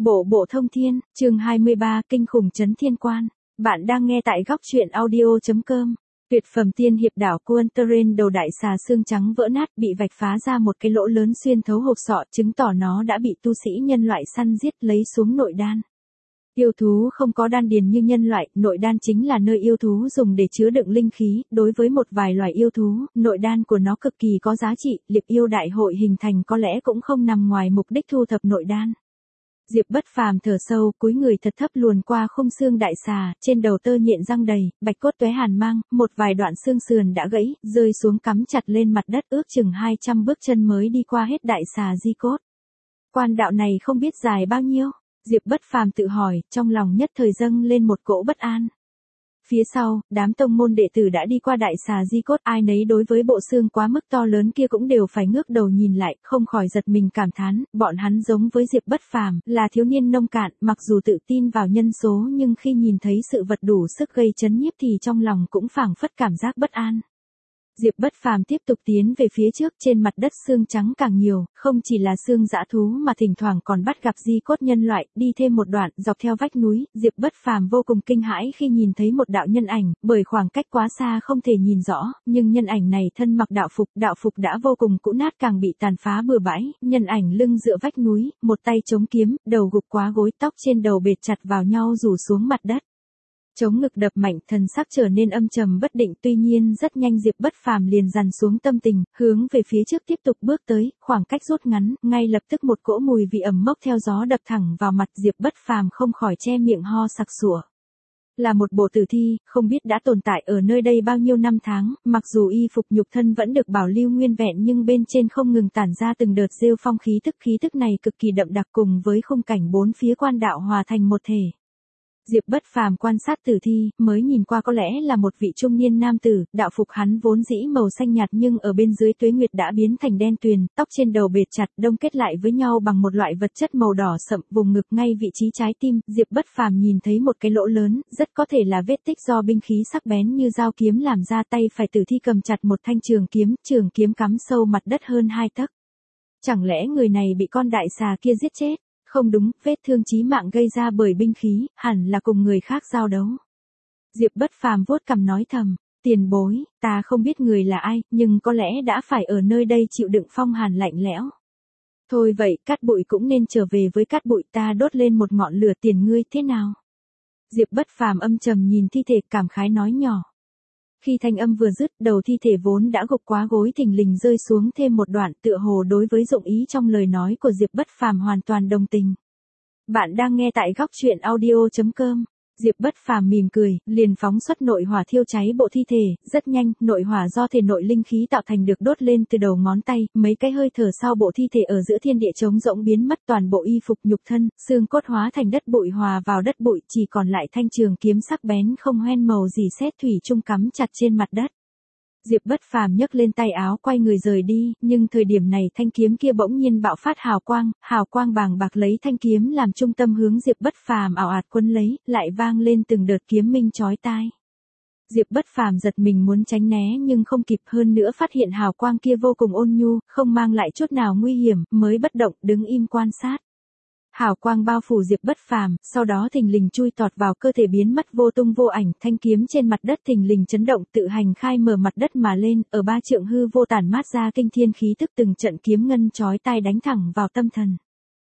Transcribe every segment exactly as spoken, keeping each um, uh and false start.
Bộ Bộ Thông Thiên, chương hai mươi ba, Kinh khủng chấn thiên quan. Bạn đang nghe tại góc truyện audio.com. Tuyệt phẩm tiên hiệp đảo Quantarin đầu đại xà xương trắng vỡ nát bị vạch phá ra một cái lỗ lớn xuyên thấu hộp sọ, chứng tỏ nó đã bị tu sĩ nhân loại săn giết lấy xuống nội đan. Yêu thú không có đan điền như nhân loại, nội đan chính là nơi yêu thú dùng để chứa đựng linh khí, đối với một vài loài yêu thú, nội đan của nó cực kỳ có giá trị, liệp yêu đại hội hình thành có lẽ cũng không nằm ngoài mục đích thu thập nội đan. Diệp Bất Phàm thở sâu, cúi người thật thấp luồn qua khung xương đại xà, trên đầu tơ nhện răng đầy, bạch cốt tóe hàn mang, một vài đoạn xương sườn đã gãy, rơi xuống cắm chặt lên mặt đất, ước chừng hai trăm bước chân mới đi qua hết đại xà di cốt. Quan đạo này không biết dài bao nhiêu, Diệp Bất Phàm tự hỏi, trong lòng nhất thời dâng lên một cỗ bất an. Phía sau, đám tông môn đệ tử đã đi qua đại xà di cốt, ai nấy đối với bộ xương quá mức to lớn kia cũng đều phải ngước đầu nhìn lại, không khỏi giật mình cảm thán, bọn hắn giống với Diệp Bất Phàm, là thiếu niên nông cạn, mặc dù tự tin vào nhân số nhưng khi nhìn thấy sự vật đủ sức gây chấn nhiếp thì trong lòng cũng phảng phất cảm giác bất an. Diệp Bất Phàm tiếp tục tiến về phía trước, trên mặt đất xương trắng càng nhiều, không chỉ là xương dã thú mà thỉnh thoảng còn bắt gặp di cốt nhân loại, đi thêm một đoạn, dọc theo vách núi, Diệp Bất Phàm vô cùng kinh hãi khi nhìn thấy một đạo nhân ảnh, bởi khoảng cách quá xa không thể nhìn rõ, nhưng nhân ảnh này thân mặc đạo phục, đạo phục đã vô cùng cũ nát càng bị tàn phá bừa bãi, nhân ảnh lưng dựa vách núi, một tay chống kiếm, đầu gục quá gối, tóc trên đầu bệt chặt vào nhau rủ xuống mặt đất. Chống ngực đập mạnh, thần sắc trở nên âm trầm bất định, tuy nhiên rất nhanh Diệp Bất Phàm liền dằn xuống tâm tình, hướng về phía trước tiếp tục bước tới, khoảng cách rút ngắn, ngay lập tức một cỗ mùi vị ẩm mốc theo gió đập thẳng vào mặt, Diệp Bất Phàm không khỏi che miệng ho sặc sụa. Là một bộ tử thi, không biết đã tồn tại ở nơi đây bao nhiêu năm tháng, mặc dù y phục nhục thân vẫn được bảo lưu nguyên vẹn nhưng bên trên không ngừng tản ra từng đợt rêu phong khí tức, khí tức này cực kỳ đậm đặc cùng với khung cảnh bốn phía quan đạo hòa thành một thể. Diệp Bất Phàm quan sát tử thi, mới nhìn qua có lẽ là một vị trung niên nam tử, đạo phục hắn vốn dĩ màu xanh nhạt nhưng ở bên dưới tuế nguyệt đã biến thành đen tuyền, tóc trên đầu bệt chặt, đông kết lại với nhau bằng một loại vật chất màu đỏ sậm, vùng ngực ngay vị trí trái tim, Diệp Bất Phàm nhìn thấy một cái lỗ lớn, rất có thể là vết tích do binh khí sắc bén như dao kiếm làm ra, tay phải tử thi cầm chặt một thanh trường kiếm, trường kiếm cắm sâu mặt đất hơn hai tấc. Chẳng lẽ người này bị con đại xà kia giết chết? Không đúng, vết thương chí mạng gây ra bởi binh khí, hẳn là cùng người khác giao đấu. Diệp Bất Phàm vuốt cằm nói thầm, tiền bối, ta không biết người là ai, nhưng có lẽ đã phải ở nơi đây chịu đựng phong hàn lạnh lẽo. Thôi vậy, Cát Bụi cũng nên trở về với Cát Bụi, ta đốt lên một ngọn lửa, tiền ngươi thế nào? Diệp Bất Phàm âm trầm nhìn thi thể, cảm khái nói nhỏ. Khi thanh âm vừa dứt, đầu thi thể vốn đã gục quá gối thình lình rơi xuống thêm một đoạn, tựa hồ đối với dụng ý trong lời nói của Diệp Bất Phàm hoàn toàn đồng tình. Bạn đang nghe tại góc truyện audio.com. Diệp Bất Phàm mỉm cười, liền phóng xuất nội hỏa thiêu cháy bộ thi thể, rất nhanh, nội hỏa do thể nội linh khí tạo thành được đốt lên từ đầu ngón tay, mấy cái hơi thở sau bộ thi thể ở giữa thiên địa trống rỗng biến mất, toàn bộ y phục nhục thân, xương cốt hóa thành đất bụi hòa vào đất bụi, chỉ còn lại thanh trường kiếm sắc bén không hoen màu gì sét thủy chung cắm chặt trên mặt đất. Diệp Bất Phàm nhấc lên tay áo quay người rời đi, nhưng thời điểm này thanh kiếm kia bỗng nhiên bạo phát hào quang, hào quang bàng bạc lấy thanh kiếm làm trung tâm hướng Diệp Bất Phàm ảo ạt quấn lấy, lại vang lên từng đợt kiếm minh chói tai. Diệp Bất Phàm giật mình muốn tránh né nhưng không kịp, hơn nữa phát hiện hào quang kia vô cùng ôn nhu, không mang lại chút nào nguy hiểm, mới bất động đứng im quan sát. Hào quang bao phủ Diệp Bất Phàm, sau đó thình lình chui tọt vào cơ thể biến mất vô tung vô ảnh, thanh kiếm trên mặt đất thình lình chấn động, tự hành khai mở mặt đất mà lên, ở ba trượng hư vô tản mát ra kinh thiên khí tức, từng trận kiếm ngân chói tai đánh thẳng vào tâm thần.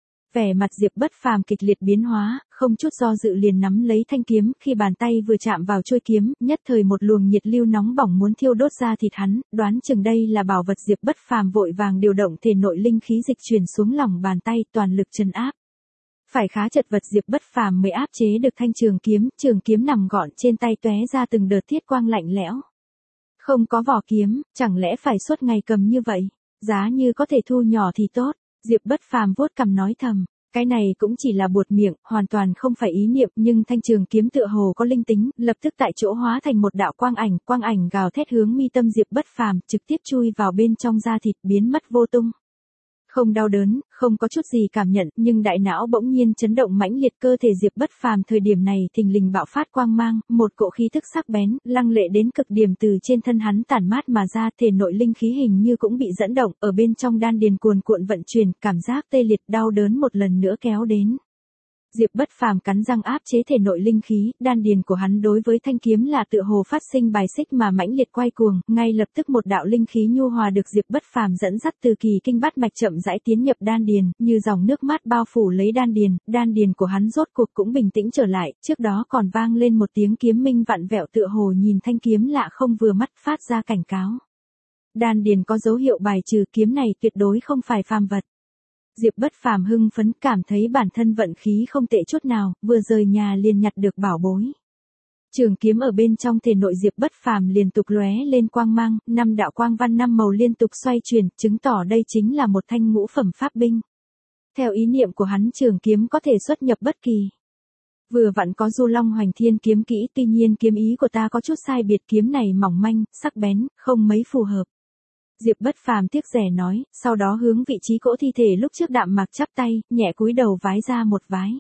Vẻ mặt Diệp Bất Phàm kịch liệt biến hóa, không chút do dự liền nắm lấy thanh kiếm, khi bàn tay vừa chạm vào chuôi kiếm, nhất thời một luồng nhiệt lưu nóng bỏng muốn thiêu đốt ra thịt hắn, đoán chừng đây là bảo vật, Diệp Bất Phàm vội vàng điều động thể nội linh khí dịch chuyển xuống lòng bàn tay, toàn lực trấn áp. Phải khá chật vật Diệp Bất Phàm mới áp chế được thanh trường kiếm, trường kiếm nằm gọn trên tay tóe ra từng đợt thiết quang lạnh lẽo. Không có vỏ kiếm, chẳng lẽ phải suốt ngày cầm như vậy? Giá như có thể thu nhỏ thì tốt. Diệp Bất Phàm vuốt cằm nói thầm, cái này cũng chỉ là buột miệng, hoàn toàn không phải ý niệm, nhưng thanh trường kiếm tựa hồ có linh tính, lập tức tại chỗ hóa thành một đạo quang ảnh, quang ảnh gào thét hướng mi tâm Diệp Bất Phàm, trực tiếp chui vào bên trong da thịt, biến mất vô tung. Không đau đớn, không có chút gì cảm nhận, nhưng đại não bỗng nhiên chấn động mãnh liệt, cơ thể Diệp Bất Phàm thời điểm này thình lình bạo phát quang mang, một cỗ khí thức sắc bén, lăng lệ đến cực điểm từ trên thân hắn tản mát mà ra, thể nội linh khí hình như cũng bị dẫn động, ở bên trong đan điền cuồn cuộn vận chuyển, cảm giác tê liệt đau đớn một lần nữa kéo đến. Diệp Bất Phàm cắn răng áp chế thể nội linh khí, đan điền của hắn đối với thanh kiếm là tựa hồ phát sinh bài xích mà mãnh liệt quay cuồng, ngay lập tức một đạo linh khí nhu hòa được Diệp Bất Phàm dẫn dắt từ kỳ kinh bát mạch chậm rãi tiến nhập đan điền, như dòng nước mát bao phủ lấy đan điền, đan điền của hắn rốt cuộc cũng bình tĩnh trở lại, trước đó còn vang lên một tiếng kiếm minh vặn vẹo tựa hồ nhìn thanh kiếm lạ không vừa mắt phát ra cảnh cáo. Đan điền có dấu hiệu bài trừ, kiếm này tuyệt đối không phải phàm vật. Diệp Bất Phàm hưng phấn cảm thấy bản thân vận khí không tệ chút nào, vừa rời nhà liền nhặt được bảo bối. Trường kiếm ở bên trong thể nội Diệp Bất Phàm liên tục lóe lên quang mang, năm đạo quang văn năm màu liên tục xoay chuyển, chứng tỏ đây chính là một thanh ngũ phẩm pháp binh. Theo ý niệm của hắn trường kiếm có thể xuất nhập bất kỳ. Vừa vặn có Du Long Hoành Thiên kiếm kỹ, tuy nhiên kiếm ý của ta có chút sai biệt, kiếm này mỏng manh, sắc bén, không mấy phù hợp. Diệp Bất Phàm tiếc rẻ nói, sau đó hướng vị trí cỗ thi thể lúc trước đạm mạc chắp tay, nhẹ cúi đầu vái ra một vái.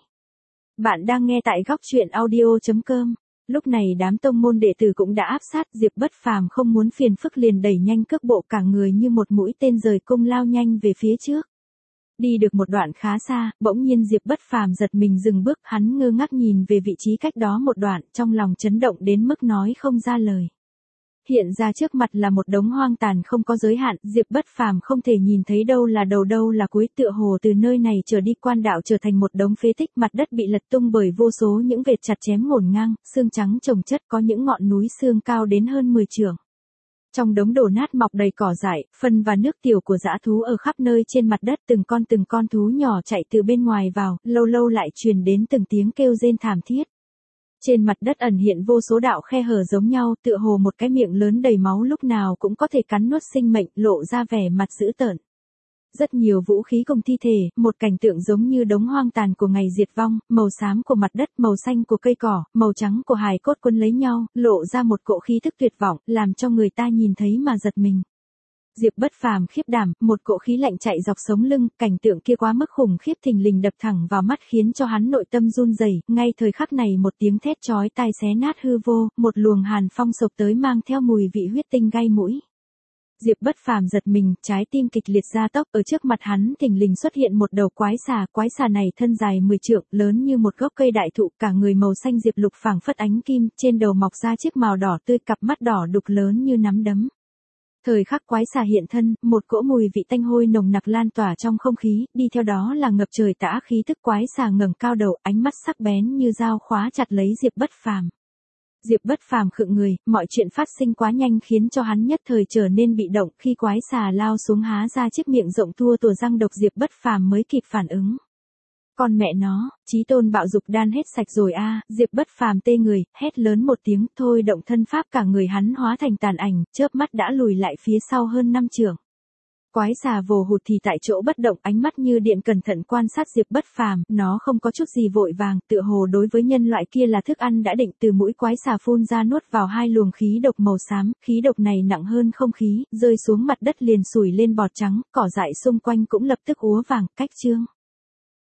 Bạn đang nghe tại góc truyện audio chấm com. Lúc này đám tông môn đệ tử cũng đã áp sát, Diệp Bất Phàm không muốn phiền phức liền đẩy nhanh cước bộ cả người như một mũi tên rời cung lao nhanh về phía trước. Đi được một đoạn khá xa, bỗng nhiên Diệp Bất Phàm giật mình dừng bước, hắn ngơ ngác nhìn về vị trí cách đó một đoạn, trong lòng chấn động đến mức nói không ra lời. Hiện ra trước mặt là một đống hoang tàn không có giới hạn, Diệp Bất Phàm không thể nhìn thấy đâu là đầu đâu là cuối, tựa hồ từ nơi này trở đi quan đạo trở thành một đống phế tích, mặt đất bị lật tung bởi vô số những vệt chặt chém ngổn ngang, xương trắng chồng chất, có những ngọn núi xương cao đến hơn mười trượng. Trong đống đổ nát mọc đầy cỏ dại, phân và nước tiểu của dã thú ở khắp nơi trên mặt đất, từng con từng con thú nhỏ chạy từ bên ngoài vào, lâu lâu lại truyền đến từng tiếng kêu rên thảm thiết. Trên mặt đất ẩn hiện vô số đạo khe hở giống nhau, tựa hồ một cái miệng lớn đầy máu lúc nào cũng có thể cắn nuốt sinh mệnh, lộ ra vẻ mặt dữ tợn. Rất nhiều vũ khí cùng thi thể, một cảnh tượng giống như đống hoang tàn của ngày diệt vong, màu xám của mặt đất, màu xanh của cây cỏ, màu trắng của hài cốt quấn lấy nhau, lộ ra một cỗ khí thức tuyệt vọng, làm cho người ta nhìn thấy mà giật mình. Diệp Bất Phàm khiếp đảm, một cỗ khí lạnh chạy dọc sống lưng, cảnh tượng kia quá mức khủng khiếp thình lình đập thẳng vào mắt khiến cho hắn nội tâm run rẩy. Ngay thời khắc này một tiếng thét chói tai xé nát hư vô, một luồng hàn phong sộc tới mang theo mùi vị huyết tinh gai mũi. Diệp Bất Phàm giật mình, trái tim kịch liệt gia tốc, ở trước mặt hắn thình lình xuất hiện một đầu quái xà, quái xà này thân dài mười trượng, lớn như một gốc cây đại thụ, cả người màu xanh diệp lục phảng phất ánh kim, trên đầu mọc ra chiếc mào đỏ tươi, cặp mắt đỏ đục lớn như nắm đấm. Thời khắc quái xà hiện thân, một cỗ mùi vị tanh hôi nồng nặc lan tỏa trong không khí, đi theo đó là ngập trời tả khí tức. Quái xà ngẩng cao đầu, ánh mắt sắc bén như dao khóa chặt lấy Diệp Bất Phàm. Diệp Bất Phàm khựng người, mọi chuyện phát sinh quá nhanh khiến cho hắn nhất thời trở nên bị động, khi quái xà lao xuống há ra chiếc miệng rộng tua tủa răng độc, Diệp Bất Phàm mới kịp phản ứng. Con mẹ nó, chí tôn bạo dục đan hết sạch rồi a, à, Diệp Bất Phàm tê người, hét lớn một tiếng, thôi động thân pháp cả người hắn hóa thành tàn ảnh, chớp mắt đã lùi lại phía sau hơn năm trượng. Quái xà vồ hụt thì tại chỗ bất động, ánh mắt như điện cẩn thận quan sát Diệp Bất Phàm, nó không có chút gì vội vàng, tựa hồ đối với nhân loại kia là thức ăn đã định. Từ mũi quái xà phun ra nuốt vào hai luồng khí độc màu xám, khí độc này nặng hơn không khí, rơi xuống mặt đất liền sủi lên bọt trắng, cỏ dại xung quanh cũng lập tức úa vàng, cách chương.